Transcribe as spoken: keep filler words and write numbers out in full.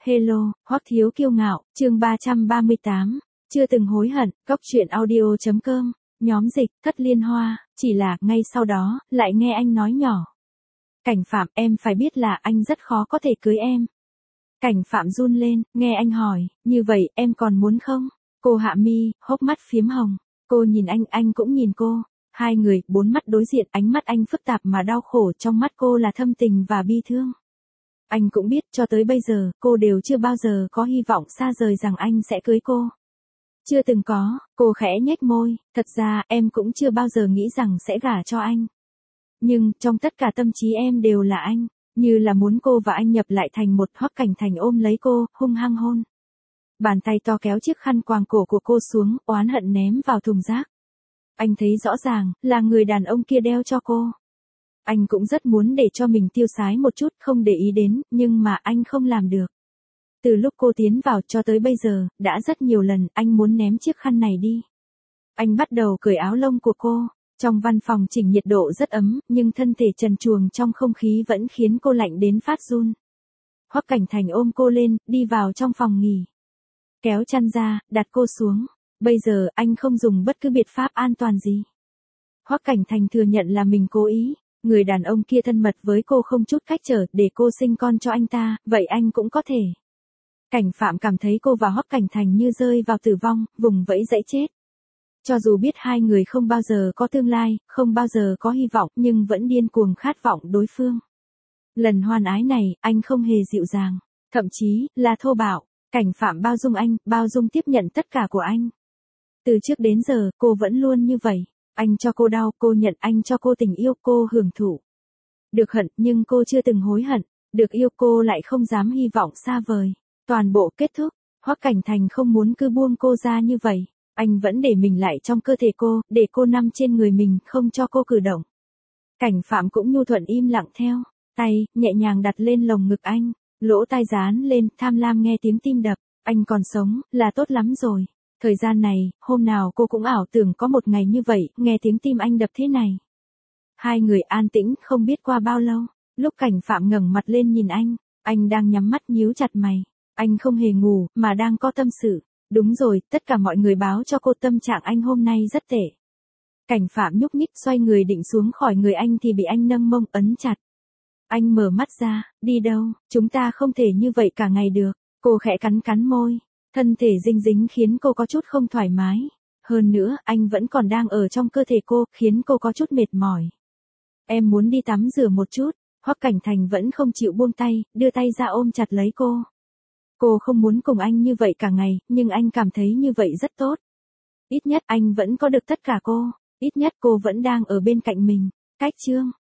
Hello, Hoắc Thiếu Kiêu Ngạo, chương ba trăm ba mươi tám, chưa từng hối hận, góc truyện audio chấm com, nhóm dịch, Thất Liên Hoa, chỉ là, ngay sau đó, lại nghe anh nói nhỏ. Cảnh Phạm, em phải biết là anh rất khó có thể cưới em. Cảnh Phạm run lên, nghe anh hỏi, như vậy, em còn muốn không? Cô hạ mi, hốc mắt phiếm hồng, cô nhìn anh, anh cũng nhìn cô. Hai người, bốn mắt đối diện, ánh mắt anh phức tạp mà đau khổ, trong mắt cô là thâm tình và bi thương. Anh cũng biết, cho tới bây giờ, cô đều chưa bao giờ có hy vọng xa rời rằng anh sẽ cưới cô. Chưa từng có, cô khẽ nhếch môi, thật ra, em cũng chưa bao giờ nghĩ rằng sẽ gả cho anh. Nhưng, trong tất cả tâm trí em đều là anh, như là muốn cô và anh nhập lại thành một. Hoắc Cảnh Thành ôm lấy cô, hung hăng hôn. Bàn tay to kéo chiếc khăn quàng cổ của cô xuống, oán hận ném vào thùng rác. Anh thấy rõ ràng, là người đàn ông kia đeo cho cô. Anh cũng rất muốn để cho mình tiêu sái một chút, không để ý đến, nhưng mà anh không làm được. Từ lúc cô tiến vào cho tới bây giờ, đã rất nhiều lần, anh muốn ném chiếc khăn này đi. Anh bắt đầu cởi áo lông của cô. Trong văn phòng chỉnh nhiệt độ rất ấm, nhưng thân thể trần truồng trong không khí vẫn khiến cô lạnh đến phát run. Hoắc Cảnh Thành ôm cô lên, đi vào trong phòng nghỉ. Kéo chăn ra, đặt cô xuống. Bây giờ, anh không dùng bất cứ biện pháp an toàn gì. Hoắc Cảnh Thành thừa nhận là mình cố ý. Người đàn ông kia thân mật với cô không chút cách trở để cô sinh con cho anh ta, vậy anh cũng có thể. Cảnh Phạm cảm thấy cô và Hoắc Cảnh Thành như rơi vào tử vong, vùng vẫy dãy chết. Cho dù biết hai người không bao giờ có tương lai, không bao giờ có hy vọng, nhưng vẫn điên cuồng khát vọng đối phương. Lần hoan ái này, anh không hề dịu dàng, thậm chí là thô bạo. Cảnh Phạm bao dung anh, bao dung tiếp nhận tất cả của anh. Từ trước đến giờ, cô vẫn luôn như vậy. Anh cho cô đau, cô nhận, anh cho cô tình yêu, cô hưởng thụ. Được hận, nhưng cô chưa từng hối hận. Được yêu, cô lại không dám hy vọng xa vời. Toàn bộ kết thúc. Hoắc Cảnh Thành không muốn cứ buông cô ra như vậy. Anh vẫn để mình lại trong cơ thể cô, để cô nằm trên người mình, không cho cô cử động. Cảnh Phạm cũng nhu thuận im lặng theo. Tay, nhẹ nhàng đặt lên lồng ngực anh. Lỗ tai dán lên, tham lam nghe tiếng tim đập. Anh còn sống, là tốt lắm rồi. Thời gian này, hôm nào cô cũng ảo tưởng có một ngày như vậy, nghe tiếng tim anh đập thế này. Hai người an tĩnh không biết qua bao lâu. Lúc Cảnh Phạm ngẩng mặt lên nhìn anh, anh đang nhắm mắt nhíu chặt mày. Anh không hề ngủ, mà đang có tâm sự. Đúng rồi, tất cả mọi người báo cho cô tâm trạng anh hôm nay rất tệ. Cảnh Phạm nhúc nhích xoay người định xuống khỏi người anh thì bị anh nâng mông ấn chặt. Anh mở mắt ra, đi đâu, chúng ta không thể như vậy cả ngày được. Cô khẽ cắn cắn môi, thân thể dinh dính khiến cô có chút không thoải mái. Hơn nữa, anh vẫn còn đang ở trong cơ thể cô, khiến cô có chút mệt mỏi. Em muốn đi tắm rửa một chút. Hoắc Cảnh Thành vẫn không chịu buông tay, đưa tay ra ôm chặt lấy cô. Cô không muốn cùng anh như vậy cả ngày, nhưng anh cảm thấy như vậy rất tốt. Ít nhất anh vẫn có được tất cả cô, ít nhất cô vẫn đang ở bên cạnh mình. Cách chương